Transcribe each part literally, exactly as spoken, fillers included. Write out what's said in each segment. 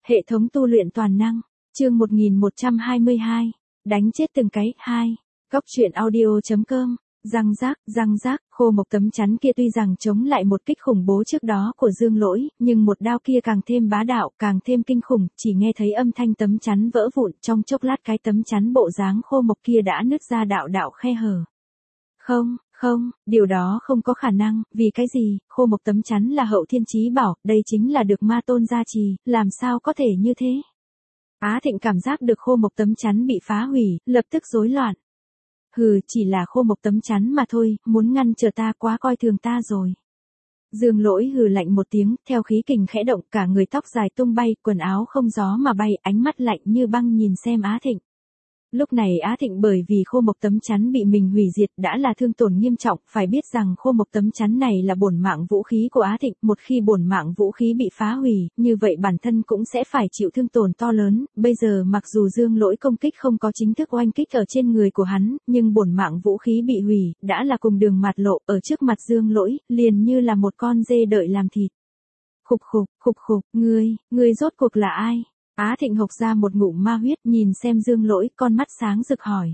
Hệ thống tu luyện toàn năng, chương một nghìn một trăm hai mươi hai, đánh chết từng cái, hai, Cóc truyện audio.com, răng rác, răng rác, Khô Mộc tấm chắn kia tuy rằng chống lại một kích khủng bố trước đó của Dương Lỗi, nhưng một đao kia càng thêm bá đạo, càng thêm kinh khủng, chỉ nghe thấy âm thanh tấm chắn vỡ vụn, trong chốc lát cái tấm chắn bộ dáng Khô Mộc kia đã nứt ra đạo đạo khe hở. Không, không, điều đó không có khả năng, vì cái gì, Khô Mộc tấm chắn là hậu thiên chí bảo, đây chính là được ma tôn gia trì, làm sao có thể như thế? Á Thịnh cảm giác được Khô Mộc tấm chắn bị phá hủy, lập tức rối loạn. Hừ, chỉ là Khô Mộc tấm chắn mà thôi, muốn ngăn trở ta quá coi thường ta rồi. Dương Lỗi hừ lạnh một tiếng, theo khí kình khẽ động, cả người tóc dài tung bay, quần áo không gió mà bay, ánh mắt lạnh như băng nhìn xem Á Thịnh. Lúc này Á Thịnh bởi vì Khô Mộc tấm chắn bị mình hủy diệt đã là thương tổn nghiêm trọng, phải biết rằng Khô Mộc tấm chắn này là bổn mạng vũ khí của Á Thịnh, một khi bổn mạng vũ khí bị phá hủy, như vậy bản thân cũng sẽ phải chịu thương tổn to lớn, bây giờ mặc dù Dương Lỗi công kích không có chính thức oanh kích ở trên người của hắn, nhưng bổn mạng vũ khí bị hủy, đã là cùng đường mạt lộ, ở trước mặt Dương Lỗi, liền như là một con dê đợi làm thịt. Khục khục, khục khục, ngươi, ngươi rốt cuộc là ai? Á Thịnh hộc ra một ngụm ma huyết, nhìn xem Dương Lỗi, con mắt sáng rực hỏi.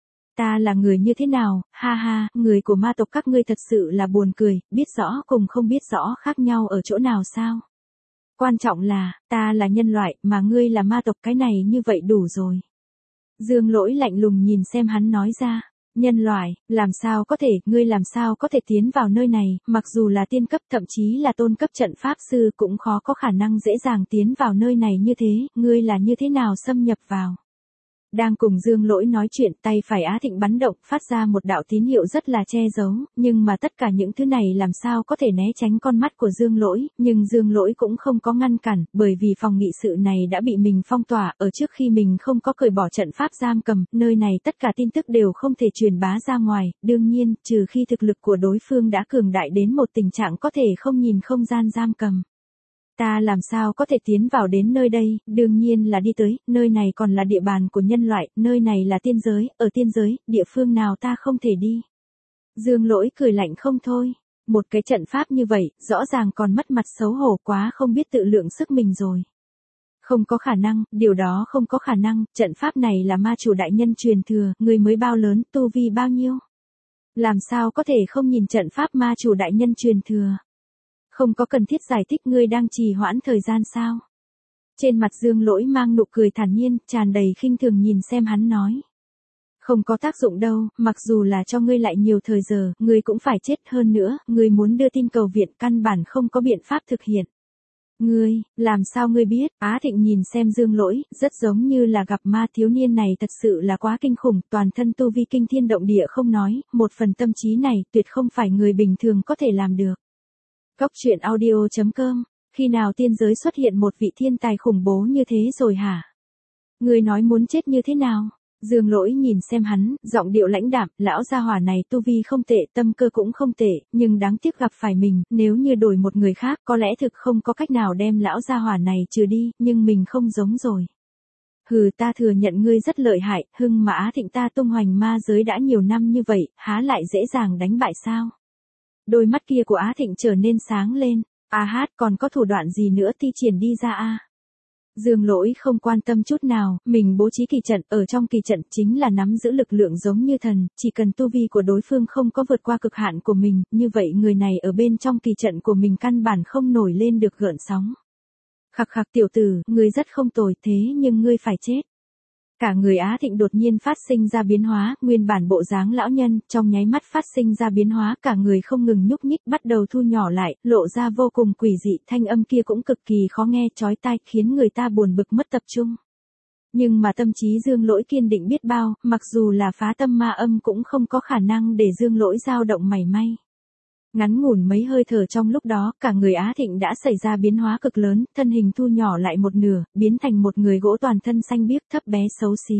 Ta là người như thế nào, ha ha, người của ma tộc các ngươi thật sự là buồn cười, biết rõ cùng không biết rõ khác nhau ở chỗ nào sao? Quan trọng là, ta là nhân loại, mà ngươi là ma tộc, cái này như vậy đủ rồi. Dương Lỗi lạnh lùng nhìn xem hắn nói ra. Nhân loại, làm sao có thể, ngươi làm sao có thể tiến vào nơi này, mặc dù là tiên cấp thậm chí là tôn cấp trận pháp sư cũng khó có khả năng dễ dàng tiến vào nơi này như thế, ngươi là như thế nào xâm nhập vào. Đang cùng Dương Lỗi nói chuyện, tay phải Á Thịnh bắn động, phát ra một đạo tín hiệu rất là che giấu, nhưng mà tất cả những thứ này làm sao có thể né tránh con mắt của Dương Lỗi, nhưng Dương Lỗi cũng không có ngăn cản, bởi vì phòng nghị sự này đã bị mình phong tỏa, ở trước khi mình không có cởi bỏ trận pháp giam cầm, nơi này tất cả tin tức đều không thể truyền bá ra ngoài, đương nhiên, trừ khi thực lực của đối phương đã cường đại đến một tình trạng có thể không nhìn không gian giam cầm. Ta làm sao có thể tiến vào đến nơi đây, đương nhiên là đi tới, nơi này còn là địa bàn của nhân loại, nơi này là tiên giới, ở tiên giới, địa phương nào ta không thể đi. Dương Lỗi cười lạnh không thôi, một cái trận pháp như vậy, rõ ràng còn mất mặt xấu hổ quá không biết tự lượng sức mình rồi. Không có khả năng, điều đó không có khả năng, trận pháp này là ma chủ đại nhân truyền thừa, người mới bao lớn, tu vi bao nhiêu. Làm sao có thể không nhìn trận pháp ma chủ đại nhân truyền thừa. Không có cần thiết giải thích, ngươi đang trì hoãn thời gian sao? Trên mặt Dương Lỗi mang nụ cười thản nhiên, tràn đầy khinh thường nhìn xem hắn nói. Không có tác dụng đâu, mặc dù là cho ngươi lại nhiều thời giờ, ngươi cũng phải chết hơn nữa, ngươi muốn đưa tin cầu viện căn bản không có biện pháp thực hiện. Ngươi, làm sao ngươi biết? Á Thịnh nhìn xem Dương Lỗi, rất giống như là gặp ma, thiếu niên này thật sự là quá kinh khủng, toàn thân tu vi kinh thiên động địa không nói, một phần tâm trí này tuyệt không phải người bình thường có thể làm được. Cóc truyện audio.com, khi nào tiên giới xuất hiện một vị thiên tài khủng bố như thế rồi hả? Người nói muốn chết như thế nào? Dương Lỗi nhìn xem hắn, giọng điệu lãnh đạm, lão gia hỏa này tu vi không tệ, tâm cơ cũng không tệ, nhưng đáng tiếc gặp phải mình, nếu như đổi một người khác có lẽ thực không có cách nào đem lão gia hỏa này trừ đi, nhưng mình không giống rồi. Hừ, ta thừa nhận ngươi rất lợi hại, hưng mà Á Thịnh ta tung hoành ma giới đã nhiều năm như vậy, há lại dễ dàng đánh bại sao? Đôi mắt kia của Á Thịnh trở nên sáng lên, a hát còn có thủ đoạn gì nữa thi triển đi ra a. Dương Lỗi không quan tâm chút nào, mình bố trí kỳ trận, ở trong kỳ trận chính là nắm giữ lực lượng giống như thần, chỉ cần tu vi của đối phương không có vượt qua cực hạn của mình, như vậy người này ở bên trong kỳ trận của mình căn bản không nổi lên được gợn sóng. Khặc khặc tiểu tử, ngươi rất không tồi thế nhưng ngươi phải chết. Cả người Á Thịnh đột nhiên phát sinh ra biến hóa, nguyên bản bộ dáng lão nhân, trong nháy mắt phát sinh ra biến hóa, cả người không ngừng nhúc nhích, bắt đầu thu nhỏ lại, lộ ra vô cùng quỷ dị, thanh âm kia cũng cực kỳ khó nghe, chói tai, khiến người ta buồn bực mất tập trung. Nhưng mà tâm trí Dương Lỗi kiên định biết bao, mặc dù là phá tâm ma âm cũng không có khả năng để Dương Lỗi dao động mảy may. Ngắn ngủn mấy hơi thở trong lúc đó, cả người Á Thịnh đã xảy ra biến hóa cực lớn, thân hình thu nhỏ lại một nửa, biến thành một người gỗ toàn thân xanh biếc thấp bé xấu xí.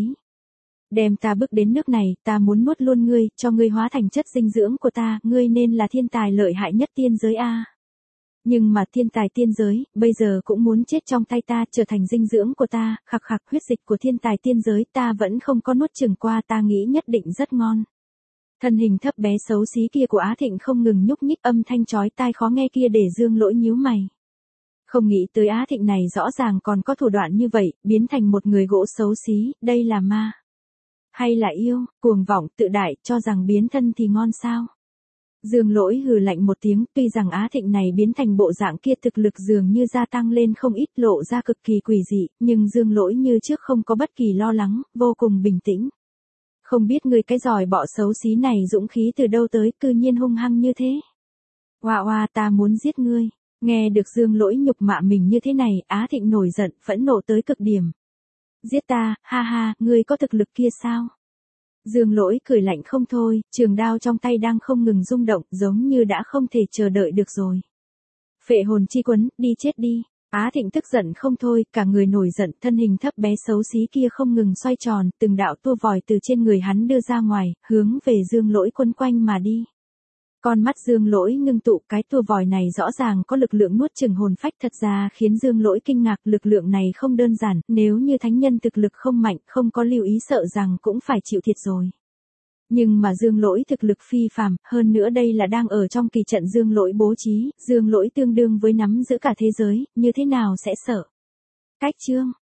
Đem ta bước đến nước này, ta muốn nuốt luôn ngươi, cho ngươi hóa thành chất dinh dưỡng của ta, ngươi nên là thiên tài lợi hại nhất tiên giới a. Nhưng mà thiên tài tiên giới, bây giờ cũng muốn chết trong tay ta, trở thành dinh dưỡng của ta, khặc khặc huyết dịch của thiên tài tiên giới ta vẫn không có nuốt chửng qua, ta nghĩ nhất định rất ngon. Thân hình thấp bé xấu xí kia của Á Thịnh không ngừng nhúc nhích, âm thanh chói tai khó nghe kia để Dương Lỗi nhíu mày. Không nghĩ tới Á Thịnh này rõ ràng còn có thủ đoạn như vậy, biến thành một người gỗ xấu xí, đây là ma. Hay là yêu, cuồng vọng, tự đại, cho rằng biến thân thì ngon sao. Dương Lỗi hừ lạnh một tiếng, tuy rằng Á Thịnh này biến thành bộ dạng kia thực lực dường như gia tăng lên không ít, lộ ra cực kỳ quỷ dị, nhưng Dương Lỗi như trước không có bất kỳ lo lắng, vô cùng bình tĩnh. Không biết người cái giòi bọ xấu xí này dũng khí từ đâu tới, cư nhiên hung hăng như thế. Oa oa, ta muốn giết ngươi. Nghe được Dương Lỗi nhục mạ mình như thế này, Á Thịnh nổi giận, phẫn nộ tới cực điểm. Giết ta, ha ha, ngươi có thực lực kia sao? Dương Lỗi cười lạnh không thôi, trường đao trong tay đang không ngừng rung động, giống như đã không thể chờ đợi được rồi. Phệ hồn chi quấn, đi chết đi. Á Thịnh tức giận không thôi, cả người nổi giận, thân hình thấp bé xấu xí kia không ngừng xoay tròn, từng đạo tua vòi từ trên người hắn đưa ra ngoài, hướng về Dương Lỗi quấn quanh mà đi. Con mắt Dương Lỗi ngưng tụ, cái tua vòi này rõ ràng có lực lượng nuốt chửng hồn phách, thật ra khiến Dương Lỗi kinh ngạc, lực lượng này không đơn giản, nếu như thánh nhân thực lực không mạnh, không có lưu ý sợ rằng cũng phải chịu thiệt rồi. Nhưng mà Dương Lỗi thực lực phi phàm, hơn nữa đây là đang ở trong kỳ trận Dương Lỗi bố trí, Dương Lỗi tương đương với nắm giữ cả thế giới, như thế nào sẽ sợ. Cách chương